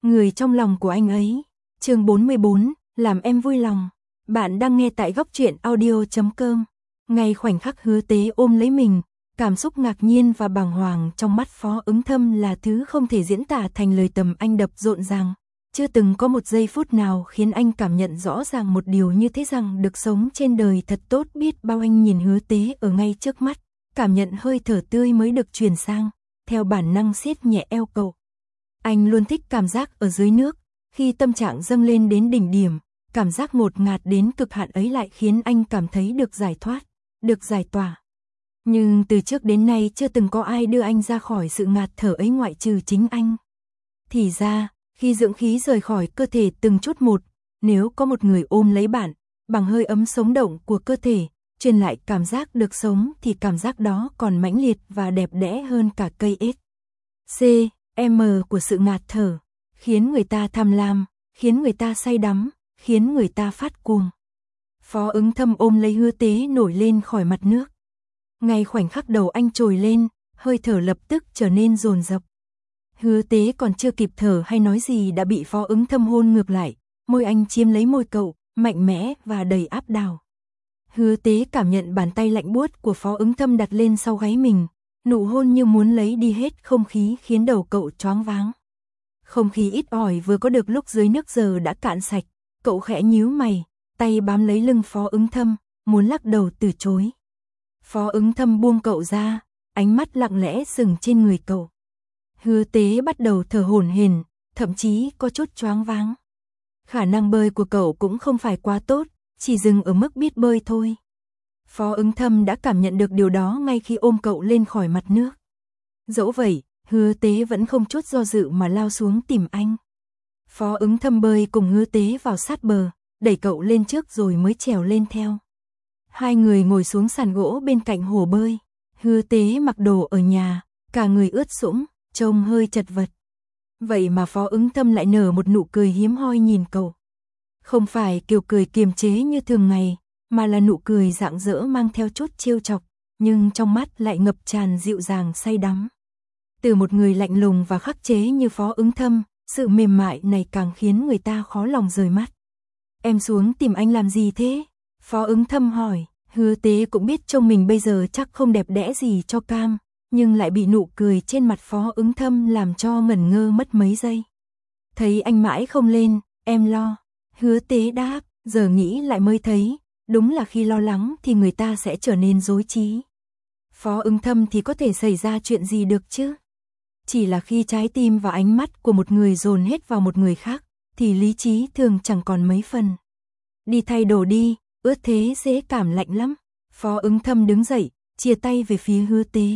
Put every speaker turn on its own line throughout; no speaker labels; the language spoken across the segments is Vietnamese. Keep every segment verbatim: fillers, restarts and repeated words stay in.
Người trong lòng của anh ấy. Chương bốn mươi bốn, làm em vui lòng. Bạn đang nghe tại góc truyện audio chấm com. Ngay khoảnh khắc Hứa Tế ôm lấy mình, cảm xúc ngạc nhiên và bàng hoàng trong mắt Phó Ứng Thâm là thứ không thể diễn tả thành lời. Tầm anh đập rộn ràng, chưa từng có một giây phút nào khiến anh cảm nhận rõ ràng một điều như thế, rằng được sống trên đời thật tốt biết bao. Anh nhìn Hứa Tế ở ngay trước mắt, cảm nhận hơi thở tươi mới được truyền sang, theo bản năng siết nhẹ eo cậu. Anh luôn thích cảm giác ở dưới nước, khi tâm trạng dâng lên đến đỉnh điểm, cảm giác ngột ngạt đến cực hạn ấy lại khiến anh cảm thấy được giải thoát, được giải tỏa. Nhưng từ trước đến nay chưa từng có ai đưa anh ra khỏi sự ngạt thở ấy ngoại trừ chính anh. Thì ra, khi dưỡng khí rời khỏi cơ thể từng chút một, nếu có một người ôm lấy bạn, bằng hơi ấm sống động của cơ thể, truyền lại cảm giác được sống, thì cảm giác đó còn mãnh liệt và đẹp đẽ hơn cả cây ết. C, M của sự ngạt thở, khiến người ta tham lam, khiến người ta say đắm, khiến người ta phát cuồng. Phó Ứng Thâm ôm lấy Hứa Tế nổi lên khỏi mặt nước. Ngay khoảnh khắc đầu anh trồi lên, hơi thở lập tức trở nên dồn dập. Hứa Tế còn chưa kịp thở hay nói gì đã bị Phó Ứng Thâm hôn ngược lại, môi anh chiếm lấy môi cậu, mạnh mẽ và đầy áp đảo. Hứa Tế cảm nhận bàn tay lạnh buốt của Phó Ứng Thâm đặt lên sau gáy mình, nụ hôn như muốn lấy đi hết không khí khiến đầu cậu choáng váng. Không khí ít ỏi vừa có được lúc dưới nước giờ đã cạn sạch, cậu khẽ nhíu mày, tay bám lấy lưng Phó Ứng Thâm, muốn lắc đầu từ chối. Phó Ứng Thâm buông cậu ra, ánh mắt lặng lẽ dừng trên người cậu. Hứa Tế bắt đầu thở hổn hển, thậm chí có chút choáng váng. Khả năng bơi của cậu cũng không phải quá tốt, chỉ dừng ở mức biết bơi thôi. Phó Ứng Thâm đã cảm nhận được điều đó ngay khi ôm cậu lên khỏi mặt nước. Dẫu vậy, Hứa Tế vẫn không chút do dự mà lao xuống tìm anh. Phó Ứng Thâm bơi cùng Hứa Tế vào sát bờ, đẩy cậu lên trước rồi mới trèo lên theo. Hai người ngồi xuống sàn gỗ bên cạnh hồ bơi. Hứa Tế mặc đồ ở nhà, cả người ướt sũng, trông hơi chật vật. Vậy mà Phó Ứng Thâm lại nở một nụ cười hiếm hoi nhìn cậu. Không phải kiểu cười kiềm chế như thường ngày, mà là nụ cười rạng rỡ mang theo chút trêu chọc, nhưng trong mắt lại ngập tràn dịu dàng say đắm. Từ một người lạnh lùng và khắc chế như Phó Ứng Thâm, sự mềm mại này càng khiến người ta khó lòng rời mắt. Em xuống tìm anh làm gì thế? Phó Ứng Thâm hỏi. Hứa Tế cũng biết trông mình bây giờ chắc không đẹp đẽ gì cho cam, nhưng lại bị nụ cười trên mặt Phó Ứng Thâm làm cho ngẩn ngơ mất mấy giây. Thấy anh mãi không lên, em lo. Hứa Tế đáp, giờ nghĩ lại mới thấy, đúng là khi lo lắng thì người ta sẽ trở nên rối trí. Phó Ứng Thâm thì có thể xảy ra chuyện gì được chứ? Chỉ là khi trái tim và ánh mắt của một người dồn hết vào một người khác, thì lý trí thường chẳng còn mấy phần. Đi thay đồ đi, ướt thế dễ cảm lạnh lắm. Phó Ứng Thâm đứng dậy, chia tay về phía Hứa Tế.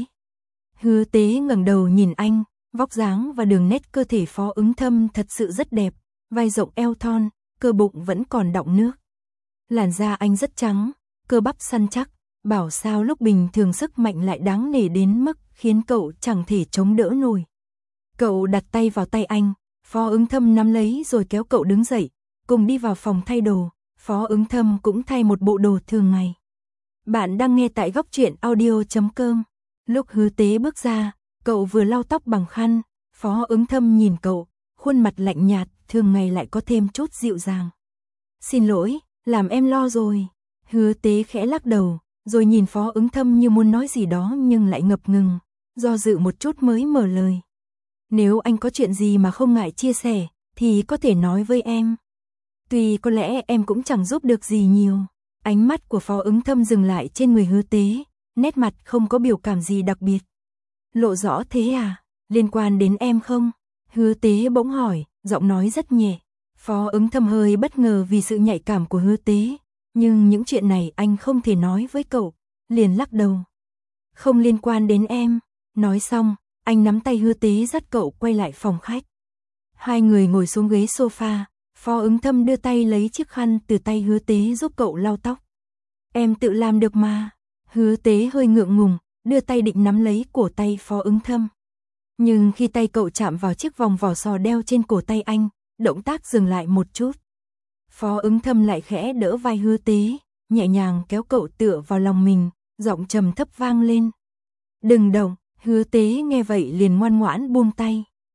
Hứa Tế ngẩng đầu nhìn anh, vóc dáng và đường nét cơ thể Phó Ứng Thâm thật sự rất đẹp, vai rộng eo thon, cơ bụng vẫn còn đọng nước. Làn da anh rất trắng, cơ bắp săn chắc, bảo sao lúc bình thường sức mạnh lại đáng nể đến mức khiến cậu chẳng thể chống đỡ nổi. Cậu đặt tay vào tay anh, Phó Ứng Thâm nắm lấy rồi kéo cậu đứng dậy, cùng đi vào phòng thay đồ. Phó Ứng Thâm cũng thay một bộ đồ thường ngày. Bạn đang nghe tại góc truyện audio chấm com. Lúc Hứa Tế bước ra, cậu vừa lau tóc bằng khăn, Phó Ứng Thâm nhìn cậu, khuôn mặt lạnh nhạt, thường ngày lại có thêm chút dịu dàng. Xin lỗi, làm em lo rồi. Hứa Tế khẽ lắc đầu, rồi nhìn Phó Ứng Thâm như muốn nói gì đó nhưng lại ngập ngừng, do dự một chút mới mở lời. Nếu anh có chuyện gì mà không ngại chia sẻ, thì có thể nói với em. Tuy có lẽ em cũng chẳng giúp được gì nhiều. Ánh mắt của Phó Ứng Thâm dừng lại trên người Hứa Tế, nét mặt không có biểu cảm gì đặc biệt. Lộ rõ thế à? Liên quan đến em không? Hứa Tế bỗng hỏi, giọng nói rất nhẹ. Phó Ứng Thâm hơi bất ngờ vì sự nhạy cảm của Hứa Tế, nhưng những chuyện này anh không thể nói với cậu, liền lắc đầu. Không liên quan đến em. Nói xong, anh nắm tay Hứa Tế dắt cậu quay lại phòng khách. Hai người ngồi xuống ghế sofa. Phó Ứng Thâm đưa tay lấy chiếc khăn từ tay Hứa Tế giúp cậu lau tóc. Em tự làm được mà. Hứa Tế hơi ngượng ngùng, đưa tay định nắm lấy cổ tay Phó Ứng Thâm. Nhưng khi tay cậu chạm vào chiếc vòng vỏ sò đeo trên cổ tay anh, động tác dừng lại một chút. Phó Ứng Thâm lại khẽ đỡ vai Hứa Tế, nhẹ nhàng kéo cậu tựa vào lòng mình, giọng trầm thấp vang lên. Đừng động. Hứa Tế nghe vậy liền ngoan ngoãn buông tay.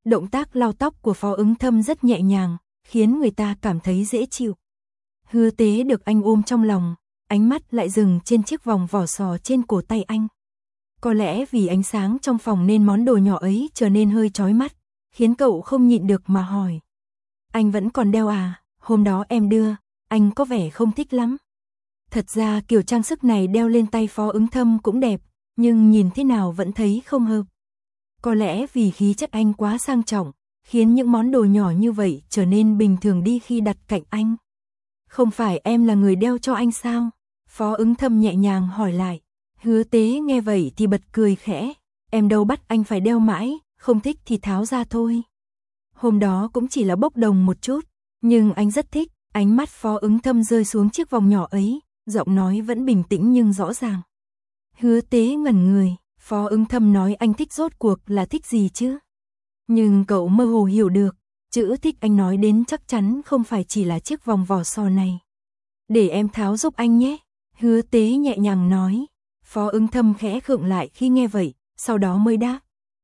Động tác lau tóc của Phó Ứng Thâm rất nhẹ nhàng, khiến người ta cảm thấy dễ chịu. Hứa Tế được anh ôm trong lòng, ánh mắt lại dừng trên chiếc vòng vỏ sò trên cổ tay anh. Có lẽ vì ánh sáng trong phòng nên món đồ nhỏ ấy trở nên hơi chói mắt, khiến cậu không nhịn được mà hỏi. Anh vẫn còn đeo à, hôm đó em đưa, anh có vẻ không thích lắm. Thật ra kiểu trang sức này đeo lên tay Phó Ứng Thâm cũng đẹp, nhưng nhìn thế nào vẫn thấy không hợp. Có lẽ vì khí chất anh quá sang trọng, khiến những món đồ nhỏ như vậy trở nên bình thường đi khi đặt cạnh anh. Không phải em là người đeo cho anh sao? Phó Ứng Thâm nhẹ nhàng hỏi lại. Hứa Tế nghe vậy thì bật cười khẽ. Em đâu bắt anh phải đeo mãi, không thích thì tháo ra thôi. Hôm đó cũng chỉ là bốc đồng một chút, nhưng anh rất thích. Ánh mắt Phó Ứng Thâm rơi xuống chiếc vòng nhỏ ấy, giọng nói vẫn bình tĩnh nhưng rõ ràng. Hứa Tế ngẩn người, Phó Ứng Thâm nói anh thích rốt cuộc là thích gì chứ? Nhưng cậu mơ hồ hiểu được, chữ thích anh nói đến chắc chắn không phải chỉ là chiếc vòng vỏ sò này. Để em tháo giúp anh nhé, Hứa Tế nhẹ nhàng nói. Phó Ứng Thâm khẽ khựng lại khi nghe vậy, sau đó mới đáp.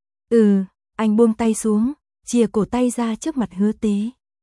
Ừ, anh buông tay xuống, chìa cổ tay ra trước mặt Hứa Tế.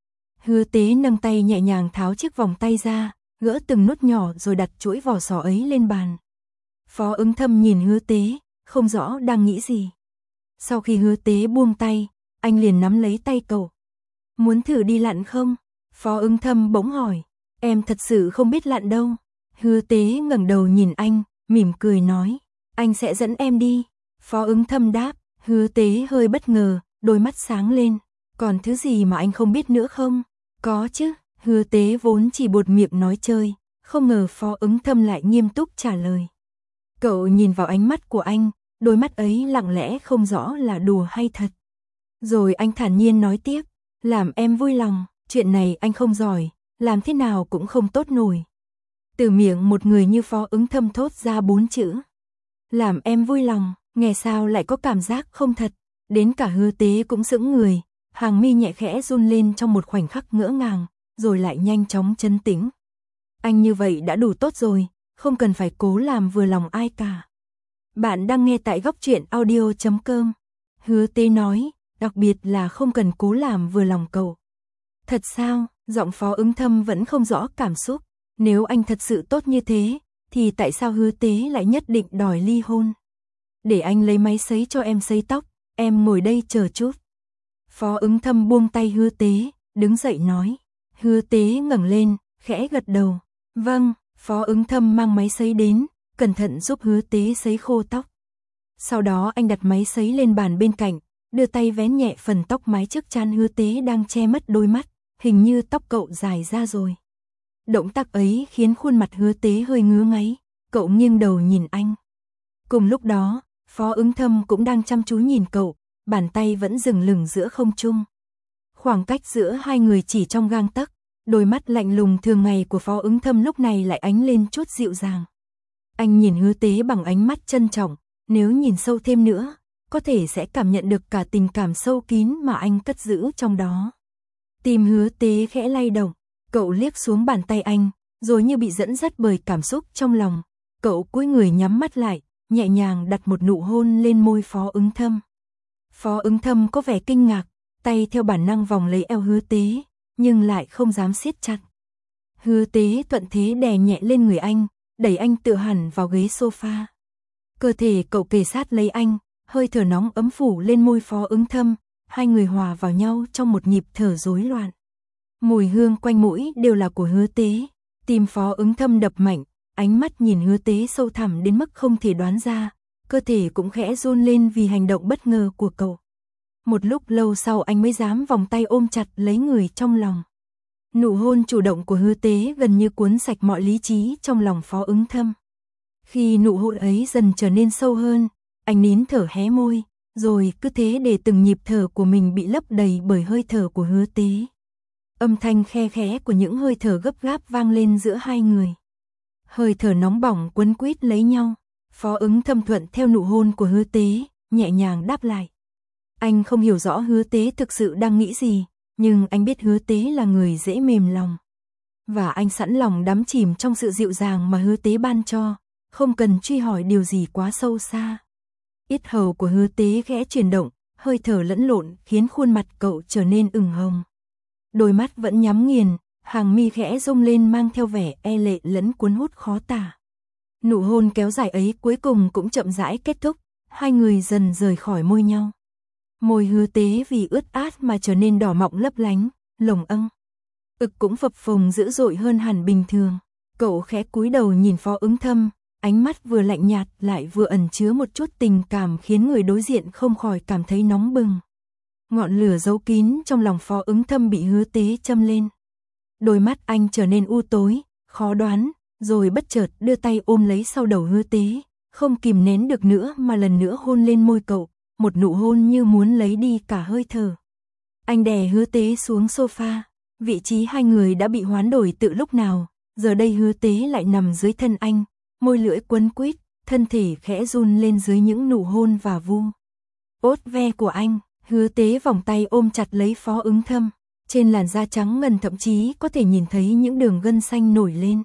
Hứa Tế nâng tay nhẹ nhàng tháo chiếc vòng tay ra, gỡ từng nút nhỏ rồi đặt chuỗi vỏ sò ấy lên bàn. Phó Ứng Thâm nhìn Hứa Tế, không rõ đang nghĩ gì. Sau khi Hứa Tế buông tay, anh liền nắm lấy tay cậu. Muốn thử đi lặn không? Phó Ứng Thâm bỗng hỏi. Em thật sự không biết lặn đâu. Hứa Tế ngẩng đầu nhìn anh, mỉm cười nói. Anh sẽ dẫn em đi. Phó Ứng Thâm đáp. Hứa Tế hơi bất ngờ, đôi mắt sáng lên. Còn thứ gì mà anh không biết nữa không? Có chứ. Hứa Tế vốn chỉ buột miệng nói chơi, không ngờ Phó Ứng Thâm lại nghiêm túc trả lời. Cậu nhìn vào ánh mắt của anh, đôi mắt ấy lặng lẽ không rõ là đùa hay thật. Rồi anh thản nhiên nói tiếp, làm em vui lòng, chuyện này anh không giỏi, làm thế nào cũng không tốt nổi. Từ miệng một người như Phó Ứng Thâm thốt ra bốn chữ. Làm em vui lòng, nghe sao lại có cảm giác không thật, đến cả Hứa Tế cũng sững người, hàng mi nhẹ khẽ run lên trong một khoảnh khắc ngỡ ngàng, rồi lại nhanh chóng trấn tĩnh. Anh như vậy đã đủ tốt rồi, không cần phải cố làm vừa lòng ai cả. Bạn đang nghe tại góc truyện audio chấm com. Hứa Tế nói, đặc biệt là không cần cố làm vừa lòng cậu. Thật sao? Giọng Phó Ứng Thâm vẫn không rõ cảm xúc. Nếu anh thật sự tốt như thế, thì tại sao Hứa Tế lại nhất định đòi ly hôn? Để anh lấy máy sấy cho em sấy tóc, em ngồi đây chờ chút. Phó Ứng Thâm buông tay Hứa Tế, đứng dậy nói. Hứa Tế ngẩng lên, khẽ gật đầu. Vâng, Phó Ứng Thâm mang máy sấy đến, cẩn thận giúp Hứa Tế sấy khô tóc. Sau đó anh đặt máy sấy lên bàn bên cạnh, đưa tay vén nhẹ phần tóc mái trước trán Hứa Tế đang che mất đôi mắt, hình như tóc cậu dài ra rồi. Động tác ấy khiến khuôn mặt Hứa Tế hơi ngứa ngáy, cậu nghiêng đầu nhìn anh. Cùng lúc đó, Phó Ứng Thâm cũng đang chăm chú nhìn cậu, bàn tay vẫn dừng lửng giữa không trung. Khoảng cách giữa hai người chỉ trong gang tấc, đôi mắt lạnh lùng thường ngày của Phó Ứng Thâm lúc này lại ánh lên chút dịu dàng. Anh nhìn Hứa Tế bằng ánh mắt trân trọng, nếu nhìn sâu thêm nữa, có thể sẽ cảm nhận được cả tình cảm sâu kín mà anh cất giữ trong đó. Tim Hứa Tế khẽ lay động, cậu liếc xuống bàn tay anh, rồi như bị dẫn dắt bởi cảm xúc trong lòng, cậu cúi người nhắm mắt lại, nhẹ nhàng đặt một nụ hôn lên môi Phó Ứng Thâm. Phó Ứng Thâm có vẻ kinh ngạc, tay theo bản năng vòng lấy eo Hứa Tế, nhưng lại không dám siết chặt. Hứa Tế thuận thế đè nhẹ lên người anh, đẩy anh tựa hẳn vào ghế sofa. Cơ thể cậu kề sát lấy anh, hơi thở nóng ấm phủ lên môi Phó Ứng Thâm, hai người hòa vào nhau trong một nhịp thở rối loạn. Mùi hương quanh mũi đều là của Hứa Tế, tim Phó Ứng Thâm đập mạnh, ánh mắt nhìn Hứa Tế sâu thẳm đến mức không thể đoán ra, cơ thể cũng khẽ run lên vì hành động bất ngờ của cậu. Một lúc lâu sau anh mới dám vòng tay ôm chặt lấy người trong lòng. Nụ hôn chủ động của Hứa Tế gần như cuốn sạch mọi lý trí trong lòng Phó Ứng Thâm. Khi nụ hôn ấy dần trở nên sâu hơn, anh nín thở hé môi, rồi cứ thế để từng nhịp thở của mình bị lấp đầy bởi hơi thở của Hứa Tế. Âm thanh khe khẽ của những hơi thở gấp gáp vang lên giữa hai người. Hơi thở nóng bỏng quấn quýt lấy nhau, Phó Ứng Thâm thuận theo nụ hôn của Hứa Tế, nhẹ nhàng đáp lại. Anh không hiểu rõ Hứa Tế thực sự đang nghĩ gì, nhưng anh biết Hứa Tế là người dễ mềm lòng. Và anh sẵn lòng đắm chìm trong sự dịu dàng mà Hứa Tế ban cho, không cần truy hỏi điều gì quá sâu xa. Yết hầu của Hứa Tế khẽ chuyển động, hơi hơi thở lẫn lộn khiến khuôn mặt cậu trở nên ửng hồng. Đôi mắt vẫn nhắm nghiền, hàng mi khẽ rung lên mang theo vẻ e lệ lẫn cuốn hút khó tả. Nụ hôn kéo dài ấy cuối cùng cũng chậm rãi kết thúc, hai người dần rời khỏi môi nhau. Môi Hứa Tế vì ướt át mà trở nên đỏ mọng lấp lánh, lồng âng. Ực cũng phập phồng dữ dội hơn hẳn bình thường. Cậu khẽ cúi đầu nhìn Phó Ứng Thâm, ánh mắt vừa lạnh nhạt lại vừa ẩn chứa một chút tình cảm khiến người đối diện không khỏi cảm thấy nóng bừng. Ngọn lửa giấu kín trong lòng Phó Ứng Thâm bị Hứa Tế châm lên. Đôi mắt anh trở nên u tối, khó đoán, rồi bất chợt đưa tay ôm lấy sau đầu Hứa Tế, không kìm nén được nữa mà lần nữa hôn lên môi cậu, một nụ hôn như muốn lấy đi cả hơi thở. Anh đè Hứa Tế xuống sofa, vị trí hai người đã bị hoán đổi từ lúc nào, giờ đây Hứa Tế lại nằm dưới thân anh, môi lưỡi quấn quýt, thân thể khẽ run lên dưới những nụ hôn và vu. Ốt ve của anh, Hứa Tế vòng tay ôm chặt lấy Phó Ứng Thâm, trên làn da trắng ngần thậm chí có thể nhìn thấy những đường gân xanh nổi lên.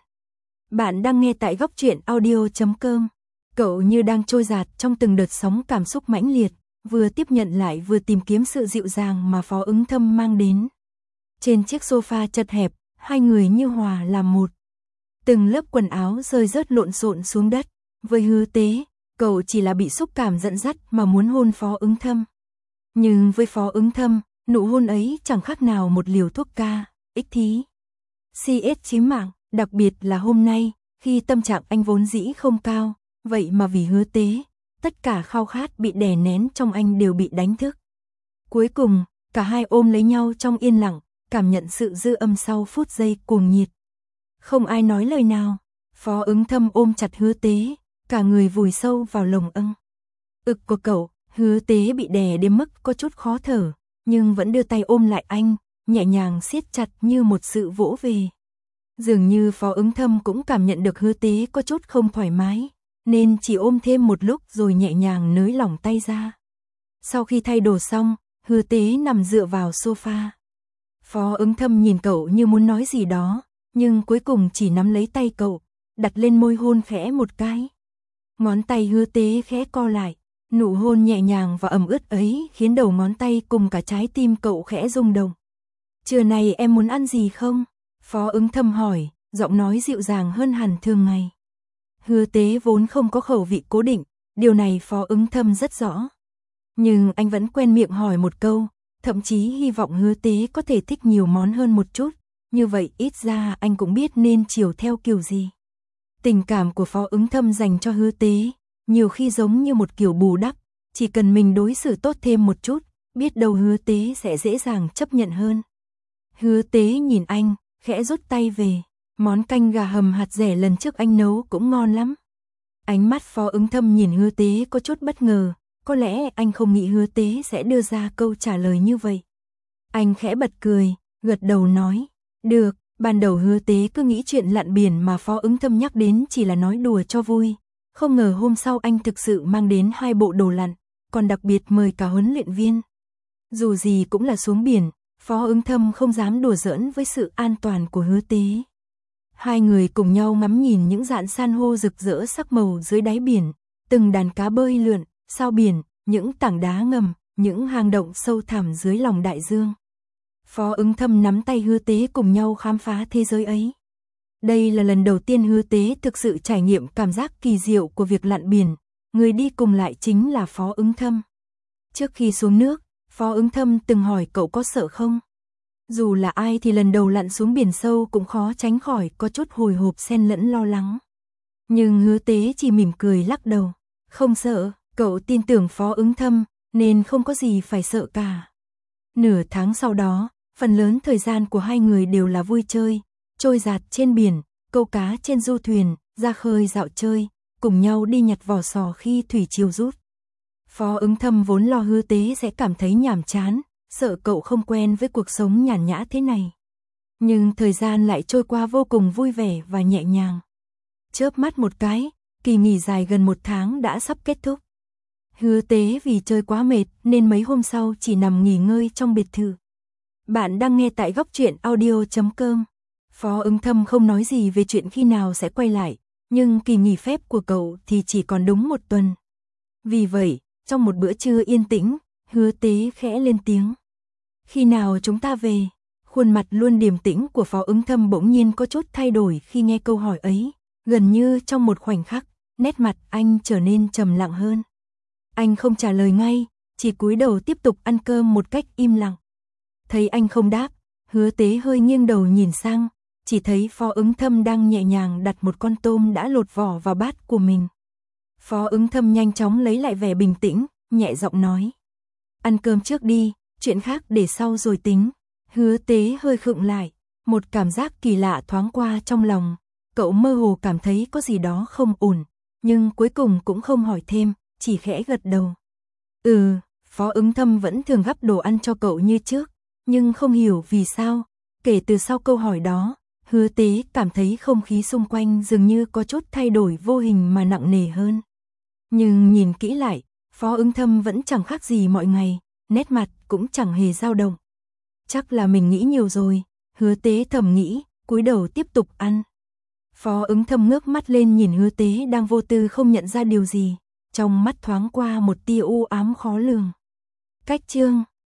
Bạn đang nghe tại góc truyện audio chấm com. Cậu như đang trôi dạt trong từng đợt sóng cảm xúc mãnh liệt, vừa tiếp nhận lại vừa tìm kiếm sự dịu dàng mà Phó Ứng Thâm mang đến. Trên chiếc sofa chật hẹp, hai người như hòa làm một. Từng lớp quần áo rơi rớt lộn xộn xuống đất. Với Hứa Tế, cậu chỉ là bị xúc cảm dẫn dắt mà muốn hôn Phó Ứng Thâm. Nhưng với Phó Ứng Thâm, nụ hôn ấy chẳng khác nào một liều thuốc ca, ích thí. xê ét chí mạng, đặc biệt là hôm nay, khi tâm trạng anh vốn dĩ không cao, vậy mà vì Hứa Tế, tất cả khao khát bị đè nén trong anh đều bị đánh thức. Cuối cùng, cả hai ôm lấy nhau trong yên lặng, cảm nhận sự dư âm sau phút giây cuồng nhiệt. Không ai nói lời nào, Phó Ứng Thâm ôm chặt Hứa Tế, cả người vùi sâu vào lồng âng. Ực của cậu, Hứa Tế bị đè đến mức có chút khó thở, nhưng vẫn đưa tay ôm lại anh, nhẹ nhàng siết chặt như một sự vỗ về. Dường như Phó Ứng Thâm cũng cảm nhận được Hứa Tế có chút không thoải mái, nên chỉ ôm thêm một lúc rồi nhẹ nhàng nới lỏng tay ra. Sau khi thay đồ xong, Hứa Tế nằm dựa vào sofa. Phó Ứng Thâm nhìn cậu như muốn nói gì đó, nhưng cuối cùng chỉ nắm lấy tay cậu, đặt lên môi hôn khẽ một cái. Ngón tay Hứa Tế khẽ co lại, nụ hôn nhẹ nhàng và ẩm ướt ấy khiến đầu ngón tay cùng cả trái tim cậu khẽ rung động. Trưa nay em muốn ăn gì không? Phó Ứng Thâm hỏi, giọng nói dịu dàng hơn hẳn thường ngày. Hứa Tế vốn không có khẩu vị cố định, điều này Phó Ứng Thâm rất rõ. Nhưng anh vẫn quen miệng hỏi một câu, thậm chí hy vọng Hứa Tế có thể thích nhiều món hơn một chút, như vậy ít ra anh cũng biết nên chiều theo kiểu gì. Tình cảm của Phó Ứng Thâm dành cho Hứa Tế, nhiều khi giống như một kiểu bù đắp, chỉ cần mình đối xử tốt thêm một chút, biết đâu Hứa Tế sẽ dễ dàng chấp nhận hơn. Hứa Tế nhìn anh, khẽ rút tay về, món canh gà hầm hạt dẻ lần trước anh nấu cũng ngon lắm. Ánh mắt Phó Ứng Thâm nhìn Hứa Tế có chút bất ngờ, có lẽ anh không nghĩ Hứa Tế sẽ đưa ra câu trả lời như vậy. Anh khẽ bật cười, gật đầu nói, được, ban đầu Hứa Tế cứ nghĩ chuyện lặn biển mà Phó Ứng Thâm nhắc đến chỉ là nói đùa cho vui, không ngờ hôm sau anh thực sự mang đến hai bộ đồ lặn, còn đặc biệt mời cả huấn luyện viên. Dù gì cũng là xuống biển, Phó Ứng Thâm không dám đùa giỡn với sự an toàn của Hứa Tế. Hai người cùng nhau ngắm nhìn những rạn san hô rực rỡ sắc màu dưới đáy biển, từng đàn cá bơi lượn, sao biển, những tảng đá ngầm, những hang động sâu thẳm dưới lòng đại dương. Phó Ứng Thâm nắm tay Hứa Tế cùng nhau khám phá thế giới ấy. Đây là lần đầu tiên Hứa Tế thực sự trải nghiệm cảm giác kỳ diệu của việc lặn biển, người đi cùng lại chính là Phó Ứng Thâm. Trước khi xuống nước, Phó Ứng Thâm từng hỏi cậu có sợ không? Dù là ai thì lần đầu lặn xuống biển sâu cũng khó tránh khỏi có chút hồi hộp xen lẫn lo lắng. Nhưng Hứa Tế chỉ mỉm cười lắc đầu, không sợ, cậu tin tưởng Phó Ứng Thâm, nên không có gì phải sợ cả. Nửa tháng sau đó, phần lớn thời gian của hai người đều là vui chơi, trôi dạt trên biển, câu cá trên du thuyền, ra khơi dạo chơi, cùng nhau đi nhặt vỏ sò khi thủy triều rút. Phó Ứng Thâm vốn lo Hứa Tế sẽ cảm thấy nhàm chán, sợ cậu không quen với cuộc sống nhàn nhã thế này. Nhưng thời gian lại trôi qua vô cùng vui vẻ và nhẹ nhàng. Chớp mắt một cái, kỳ nghỉ dài gần một tháng đã sắp kết thúc. Hứa Tế vì chơi quá mệt nên mấy hôm sau chỉ nằm nghỉ ngơi trong biệt thự. Bạn đang nghe tại góc truyện audio chấm com. Phó Ứng Thâm không nói gì về chuyện khi nào sẽ quay lại, nhưng kỳ nghỉ phép của cậu thì chỉ còn đúng một tuần. Vì vậy, trong một bữa trưa yên tĩnh, Hứa Tế khẽ lên tiếng. Khi nào chúng ta về? Khuôn mặt luôn điềm tĩnh của Phó Ứng Thâm bỗng nhiên có chút thay đổi khi nghe câu hỏi ấy, gần như trong một khoảnh khắc, nét mặt anh trở nên trầm lặng hơn. Anh không trả lời ngay, chỉ cúi đầu tiếp tục ăn cơm một cách im lặng. Thấy anh không đáp, Hứa Tế hơi nghiêng đầu nhìn sang, chỉ thấy Phó Ứng Thâm đang nhẹ nhàng đặt một con tôm đã lột vỏ vào bát của mình. Phó Ứng Thâm nhanh chóng lấy lại vẻ bình tĩnh, nhẹ giọng nói. Ăn cơm trước đi, chuyện khác để sau rồi tính. Hứa Tế hơi khựng lại, một cảm giác kỳ lạ thoáng qua trong lòng. Cậu mơ hồ cảm thấy có gì đó không ổn, nhưng cuối cùng cũng không hỏi thêm, chỉ khẽ gật đầu. Ừ, Phó Ứng Thâm vẫn thường gắp đồ ăn cho cậu như trước, nhưng không hiểu vì sao, kể từ sau câu hỏi đó, Hứa Tế cảm thấy không khí xung quanh dường như có chút thay đổi vô hình mà nặng nề hơn. Nhưng nhìn kỹ lại, Phó Ứng Thâm vẫn chẳng khác gì mọi ngày, nét mặt cũng chẳng hề dao động. Chắc là mình nghĩ nhiều rồi, Hứa Tế thầm nghĩ, cúi đầu tiếp tục ăn. Phó Ứng Thâm ngước mắt lên nhìn Hứa Tế đang vô tư không nhận ra điều gì, trong mắt thoáng qua một tia u ám khó lường. Cách chương